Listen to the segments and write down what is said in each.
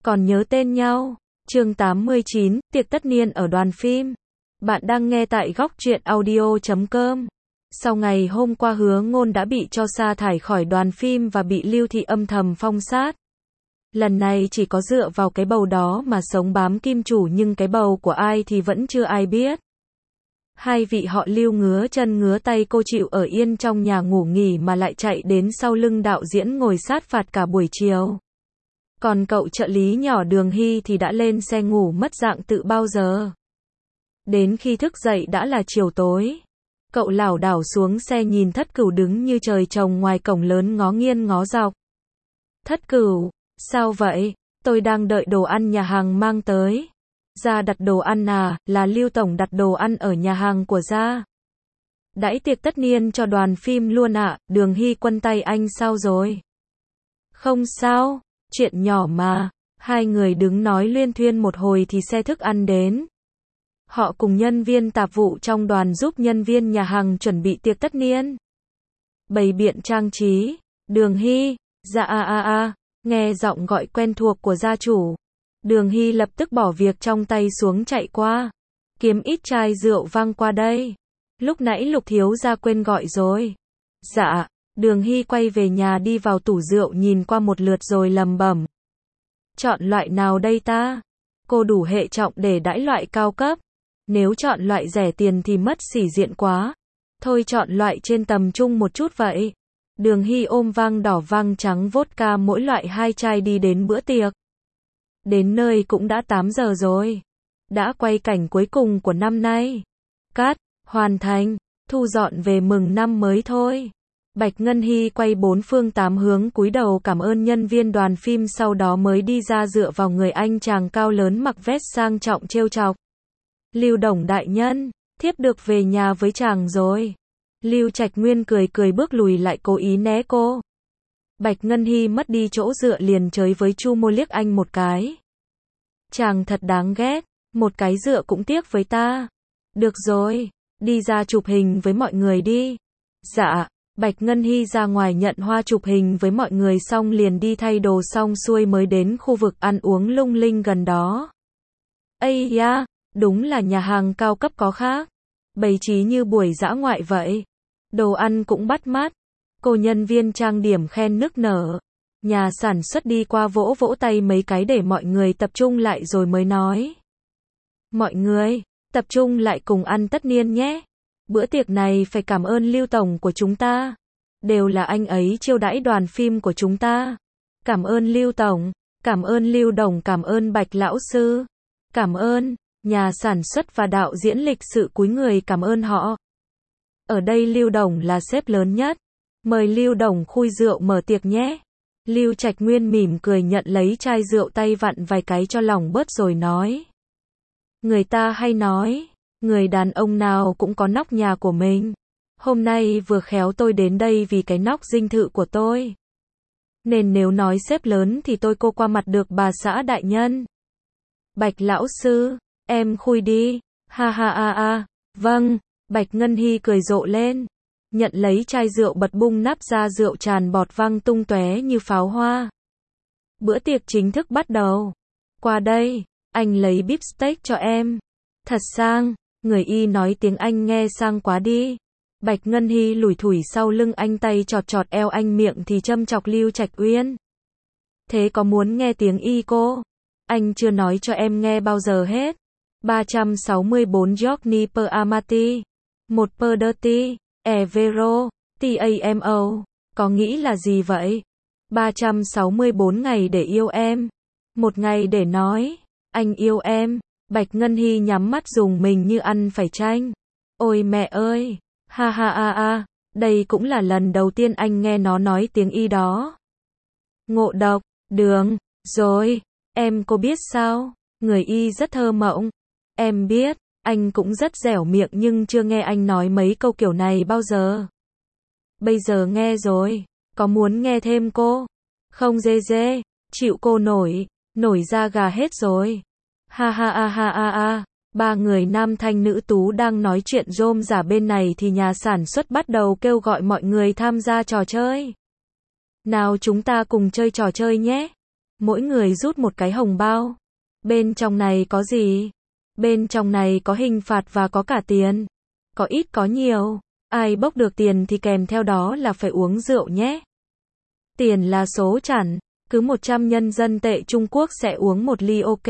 Còn nhớ tên nhau. Chương 89, tiệc tất niên ở đoàn phim. Bạn đang nghe tại góc truyện audio.com. Sau ngày hôm qua Hứa Ngôn đã bị cho sa thải khỏi đoàn phim và bị Lưu Thị âm thầm phong sát. Lần này chỉ có dựa vào cái bầu đó mà sống bám kim chủ, nhưng cái bầu của ai thì vẫn chưa ai biết. Hai vị họ Lưu ngứa chân ngứa tay, cô chịu ở yên trong nhà ngủ nghỉ mà lại chạy đến sau lưng đạo diễn ngồi sát phạt cả buổi chiều. Còn cậu trợ lý nhỏ Đường Hy thì đã lên xe ngủ mất dạng tự bao giờ. Đến khi thức dậy đã là chiều tối. Cậu lảo đảo xuống xe nhìn Thất Cửu đứng như trời trồng ngoài cổng lớn ngó nghiêng ngó dọc. Thất Cửu, sao vậy? Tôi đang đợi đồ ăn nhà hàng mang tới. Gia đặt đồ ăn à? Là Lưu Tổng đặt đồ ăn ở nhà hàng của Gia. Đãi tiệc tất niên cho đoàn phim luôn ạ. Đường Hy quân tay anh sao rồi? Không sao, chuyện nhỏ mà. Hai người đứng nói luyên thuyên một hồi thì xe thức ăn đến. Họ cùng nhân viên tạp vụ trong đoàn giúp nhân viên nhà hàng chuẩn bị tiệc tất niên. Bày biện trang trí. Đường Hy, dạ nghe giọng gọi quen thuộc của gia chủ. Đường Hy lập tức bỏ việc trong tay xuống chạy qua. Kiếm ít chai rượu vang qua đây. Lúc nãy Lục thiếu gia quên gọi rồi. Dạ, Đường Hy quay về nhà đi vào tủ rượu nhìn qua một lượt rồi lẩm bẩm. Chọn loại nào đây ta? Cô đủ hệ trọng để đãi loại cao cấp. Nếu chọn loại rẻ tiền thì mất sĩ diện quá. Thôi chọn loại trên tầm trung một chút vậy. Đường Hy ôm vang đỏ vang trắng vodka mỗi loại 2 chai đi đến bữa tiệc. Đến nơi cũng đã 8 giờ rồi. Đã quay cảnh cuối cùng của năm nay. Cắt, hoàn thành, thu dọn về mừng năm mới thôi. Bạch Ngân Hy quay 4 phương 8 hướng cúi đầu cảm ơn nhân viên đoàn phim, sau đó mới đi ra dựa vào người anh chàng cao lớn mặc vest sang trọng trêu chọc. Lưu Đồng đại nhân, thiếp được về nhà với chàng rồi. Lưu Trạch Nguyên cười cười bước lùi lại cố ý né cô. Bạch Ngân Hy mất đi chỗ dựa liền chới với Chu Môi liếc anh một cái. Chàng thật đáng ghét, một cái dựa cũng tiếc với ta. Được rồi, đi ra chụp hình với mọi người đi. Dạ, Bạch Ngân Hy ra ngoài nhận hoa chụp hình với mọi người xong liền đi thay đồ xong xuôi mới đến khu vực ăn uống lung linh gần đó. Ây da, đúng là nhà hàng cao cấp có khác. Bày trí như buổi dã ngoại vậy. Đồ ăn cũng bắt mắt. Cô nhân viên trang điểm khen nức nở. Nhà sản xuất đi qua vỗ vỗ tay mấy cái để mọi người tập trung lại rồi mới nói. Mọi người, tập trung lại cùng ăn tất niên nhé. Bữa tiệc này phải cảm ơn Lưu Tổng của chúng ta. Đều là anh ấy chiêu đãi đoàn phim của chúng ta. Cảm ơn Lưu Tổng, cảm ơn Lưu Đồng, cảm ơn Bạch Lão Sư. Cảm ơn, nhà sản xuất và đạo diễn lịch sự cúi người cảm ơn họ. Ở đây Lưu Đồng là sếp lớn nhất. Mời Lưu Đồng khui rượu mở tiệc nhé. Lưu Trạch Nguyên mỉm cười nhận lấy chai rượu, tay vặn vài cái cho lòng bớt rồi nói. Người ta hay nói, người đàn ông nào cũng có nóc nhà của mình. Hôm nay vừa khéo tôi đến đây vì cái nóc dinh thự của tôi. Nên nếu nói sếp lớn thì tôi cô qua mặt được bà xã đại nhân. Bạch Lão Sư, em khui đi. Ha. Vâng, Bạch Ngân Hy cười rộ lên. Nhận lấy chai rượu bật bung nắp ra, rượu tràn bọt văng tung tóe như pháo hoa. Bữa tiệc chính thức bắt đầu. Qua đây, anh lấy bíp steak cho em. Thật sang, người y nói tiếng Anh nghe sang quá đi. Bạch Ngân Hy lủi thủi sau lưng anh, tay chọt chọt eo anh, miệng thì châm chọc Lưu Trạch Uyên. Thế có muốn nghe tiếng y cô? Anh chưa nói cho em nghe bao giờ hết. 364 Johnny per Amati. 1 per Dirty. Vero, TAMO, có nghĩ là gì vậy? 364 ngày để yêu em. 1 ngày để nói, anh yêu em. Bạch Ngân Hy nhắm mắt dùng mình như ăn phải chanh. Ôi mẹ ơi, ha, đây cũng là lần đầu tiên anh nghe nó nói tiếng y đó. Ngộ độc, đường, rồi, em cô biết sao? Người y rất thơ mộng. Em biết. Anh cũng rất dẻo miệng nhưng chưa nghe anh nói mấy câu kiểu này bao giờ. Bây giờ nghe rồi, có muốn nghe thêm cô? Không dê, chịu cô nổi da gà hết rồi. Ha. Ba người nam thanh nữ tú đang nói chuyện rôm rả bên này thì nhà sản xuất bắt đầu kêu gọi mọi người tham gia trò chơi. Nào chúng ta cùng chơi trò chơi nhé. Mỗi người rút một cái hồng bao. Bên trong này có gì? Bên trong này có hình phạt và có cả tiền. Có ít có nhiều. Ai bốc được tiền thì kèm theo đó là phải uống rượu nhé. Tiền là số chẵn. Cứ 100 nhân dân tệ Trung Quốc sẽ uống một ly ok.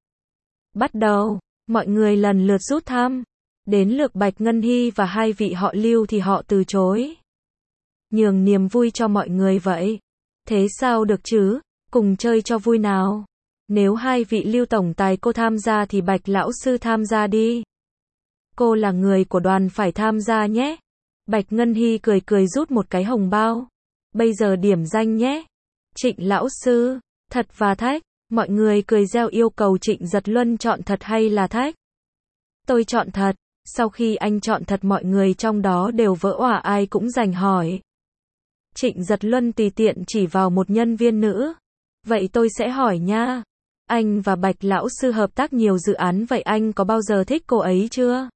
Bắt đầu. Mọi người lần lượt rút thăm. Đến lượt Bạch Ngân Hy và hai vị họ Lưu thì họ từ chối. Nhường niềm vui cho mọi người vậy. Thế sao được chứ? Cùng chơi cho vui nào. Nếu hai vị Lưu tổng tài cô tham gia thì Bạch lão sư tham gia đi. Cô là người của đoàn phải tham gia nhé. Bạch Ngân Hy cười cười rút một cái hồng bao. Bây giờ điểm danh nhé. Trịnh lão sư, thật và thách. Mọi người cười reo yêu cầu Trịnh Giật Luân chọn thật hay là thách. Tôi chọn thật. Sau khi anh chọn thật mọi người trong đó đều vỡ òa, ai cũng giành hỏi. Trịnh Giật Luân tùy tiện chỉ vào một nhân viên nữ. Vậy tôi sẽ hỏi nha. Anh và Bạch lão sư hợp tác nhiều dự án, vậy anh có bao giờ thích cô ấy chưa?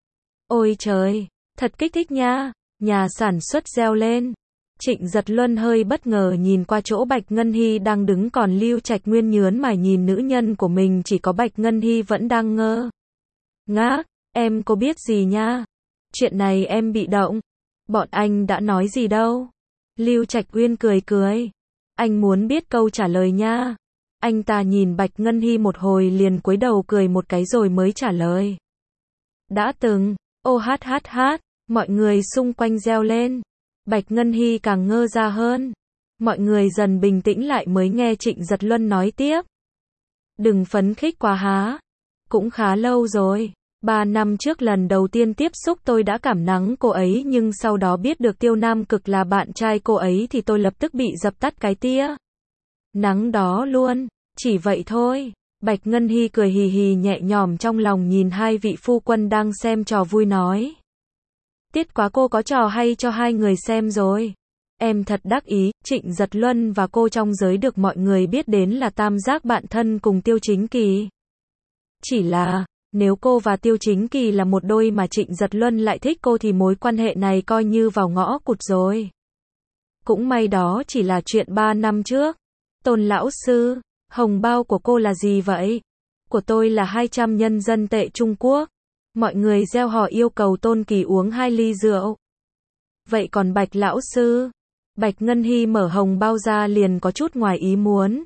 Ôi trời, thật kích thích nha. Nhà sản xuất reo lên. Trịnh Giật Luân hơi bất ngờ nhìn qua chỗ Bạch Ngân Hy đang đứng, còn Lưu Trạch Nguyên nhớn mày nhìn nữ nhân của mình, chỉ có Bạch Ngân Hy vẫn đang ngơ ngác. Em có biết gì nha? Chuyện này em bị động. Bọn anh đã nói gì đâu. Lưu Trạch Nguyên cười cười. Anh muốn biết câu trả lời nha. Anh ta nhìn Bạch Ngân Hy một hồi liền cúi đầu cười một cái rồi mới trả lời. Đã từng. Ô hát hát hát. Mọi người xung quanh reo lên. Bạch Ngân Hy càng ngơ ra hơn. Mọi người dần bình tĩnh lại mới nghe Trịnh Giật Luân nói tiếp. Đừng phấn khích quá há. Cũng khá lâu rồi. 3 năm trước lần đầu tiên tiếp xúc tôi đã cảm nắng cô ấy, nhưng sau đó biết được Tiêu Nam Cực là bạn trai cô ấy thì tôi lập tức bị dập tắt cái tia nắng đó luôn. Chỉ vậy thôi. Bạch Ngân Hy cười hì hì nhẹ nhõm trong lòng nhìn hai vị phu quân đang xem trò vui nói. Tiết quá, cô có trò hay cho hai người xem rồi. Em thật đắc ý. Trịnh Giật Luân và cô trong giới được mọi người biết đến là tam giác bạn thân cùng Tiêu Chính Kỳ. Chỉ là, nếu cô và Tiêu Chính Kỳ là một đôi mà Trịnh Giật Luân lại thích cô thì mối quan hệ này coi như vào ngõ cụt rồi. Cũng may đó chỉ là chuyện 3 năm trước. Tôn lão sư, hồng bao của cô là gì vậy? Của tôi là 200 nhân dân tệ Trung Quốc. Mọi người reo hò yêu cầu Tôn Kỳ uống 2 ly rượu. Vậy còn Bạch lão sư? Bạch Ngân Hy mở hồng bao ra liền có chút ngoài ý muốn.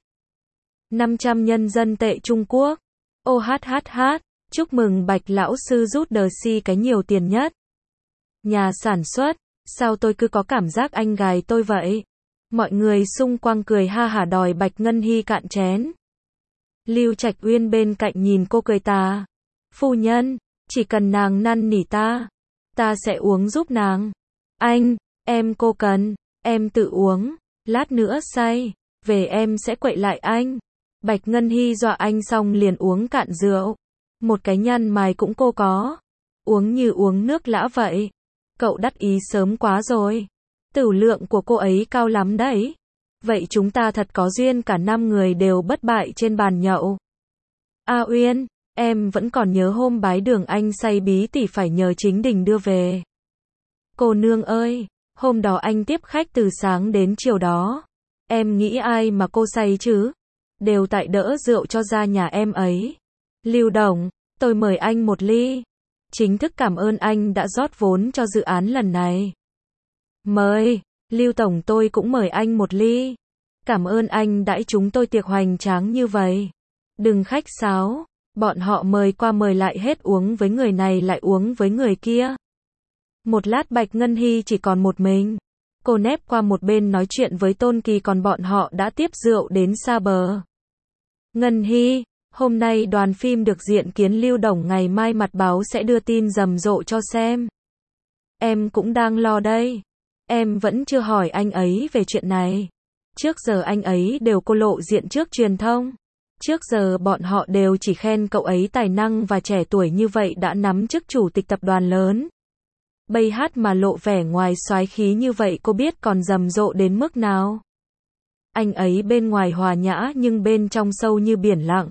500 nhân dân tệ Trung Quốc. Ô hát hát hát. Chúc mừng Bạch lão sư rút đờ si cái nhiều tiền nhất. Nhà sản xuất, sao tôi cứ có cảm giác anh gài tôi vậy? Mọi người xung quanh cười ha hả đòi Bạch Ngân Hy cạn chén. Lưu Trạch Uyên bên cạnh nhìn cô cười tà. Phu nhân, chỉ cần nàng năn nỉ ta sẽ uống giúp nàng. Anh, em cô cần, em tự uống, lát nữa say, về em sẽ quậy lại anh. Bạch Ngân Hy dọa anh xong liền uống cạn rượu. Một cái nhăn mày cũng cô có. Uống như uống nước lã vậy. Cậu đắc ý sớm quá rồi. Tửu lượng của cô ấy cao lắm đấy. Vậy chúng ta thật có duyên, cả 5 người đều bất bại trên bàn nhậu. A Uyên, em vẫn còn nhớ hôm bái đường anh say bí tỉ phải nhờ Chính Đình đưa về. Cô nương ơi, hôm đó anh tiếp khách từ sáng đến chiều đó. Em nghĩ ai mà cô say chứ? Đều tại đỡ rượu cho ra nhà em ấy. Lưu Đồng, tôi mời anh một ly. Chính thức cảm ơn anh đã rót vốn cho dự án lần này. Mời, Lưu Tổng, tôi cũng mời anh một ly. Cảm ơn anh đãi chúng tôi tiệc hoành tráng như vậy. Đừng khách sáo, bọn họ mời qua mời lại hết, uống với người này lại uống với người kia. Một lát Bạch Ngân Hy chỉ còn một mình. Cô nép qua một bên nói chuyện với Tôn Kỳ, còn bọn họ đã tiếp rượu đến xa bờ. Ngân Hy, hôm nay đoàn phim được diện kiến Lưu Đồng, ngày mai mặt báo sẽ đưa tin rầm rộ cho xem. Em cũng đang lo đây. Em vẫn chưa hỏi anh ấy về chuyện này. Trước giờ anh ấy đều cô lộ diện trước truyền thông. Trước giờ bọn họ đều chỉ khen cậu ấy tài năng và trẻ tuổi như vậy đã nắm chức chủ tịch tập đoàn lớn. Bây hát mà lộ vẻ ngoài soái khí như vậy, cô biết còn rầm rộ đến mức nào. Anh ấy bên ngoài hòa nhã nhưng bên trong sâu như biển lặng.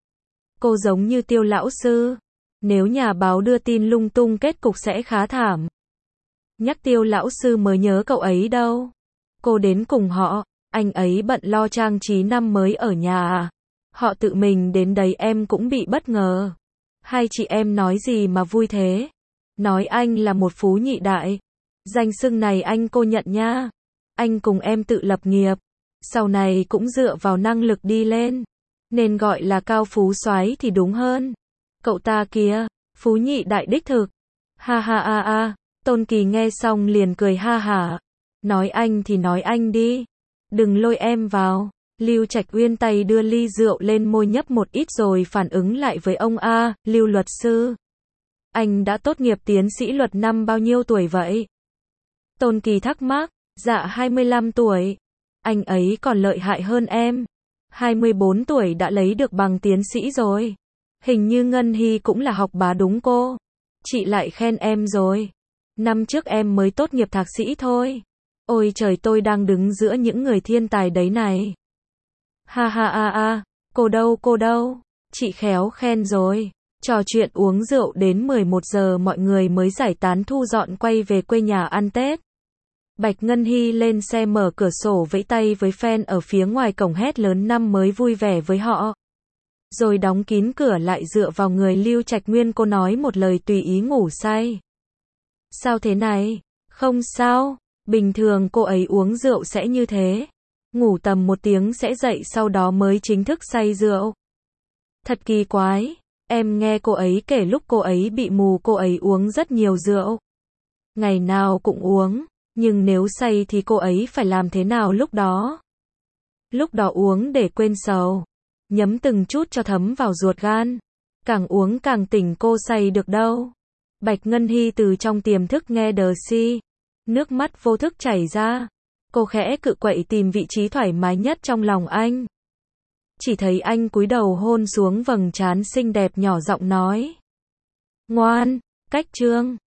Cô giống như Tiêu lão sư. Nếu nhà báo đưa tin lung tung kết cục sẽ khá thảm. Nhắc Tiêu lão sư mới nhớ cậu ấy đâu. Cô đến cùng họ. Anh ấy bận lo trang trí năm mới ở nhà à? Họ tự mình đến đấy em cũng bị bất ngờ. Hai chị em nói gì mà vui thế? Nói anh là một phú nhị đại. Danh xưng này anh cô nhận nha. Anh cùng em tự lập nghiệp. Sau này cũng dựa vào năng lực đi lên. Nên gọi là cao phú soái thì đúng hơn. Cậu ta kìa, phú nhị đại đích thực. Ha ha ha ha. Tôn Kỳ nghe xong liền cười ha hả. Nói anh thì nói anh đi. Đừng lôi em vào. Lưu Trạch Uyên tay đưa ly rượu lên môi nhấp một ít rồi phản ứng lại với ông A, Lưu luật sư. Anh đã tốt nghiệp tiến sĩ luật năm bao nhiêu tuổi vậy? Tôn Kỳ thắc mắc, dạ 25 tuổi. Anh ấy còn lợi hại hơn em. 24 tuổi đã lấy được bằng tiến sĩ rồi. Hình như Ngân Hy cũng là học bá đúng cô. Chị lại khen em rồi. Năm trước em mới tốt nghiệp thạc sĩ thôi. Ôi trời, tôi đang đứng giữa những người thiên tài đấy này. Ha ha ha ha, cô đâu, chị khéo khen rồi. Trò chuyện uống rượu đến 11 giờ mọi người mới giải tán thu dọn quay về quê nhà ăn Tết. Bạch Ngân Hy lên xe mở cửa sổ vẫy tay với fan ở phía ngoài cổng hét lớn năm mới vui vẻ với họ. Rồi đóng kín cửa lại dựa vào người Lưu Trạch Nguyên, cô nói một lời tùy ý ngủ say. Sao thế này? Không sao, bình thường cô ấy uống rượu sẽ như thế. Ngủ tầm 1 tiếng sẽ dậy sau đó mới chính thức say rượu. Thật kỳ quái, em nghe cô ấy kể lúc cô ấy bị mù cô ấy uống rất nhiều rượu. Ngày nào cũng uống, nhưng nếu say thì cô ấy phải làm thế nào lúc đó? Lúc đó uống để quên sầu, nhấm từng chút cho thấm vào ruột gan. Càng uống càng tỉnh, cô say được đâu. Bạch Ngân Hy từ trong tiềm thức nghe đờ si, nước mắt vô thức chảy ra. Cô khẽ cự quậy tìm vị trí thoải mái nhất trong lòng anh. Chỉ thấy anh cúi đầu hôn xuống vầng trán xinh đẹp, nhỏ giọng nói. Ngoan, cách trương.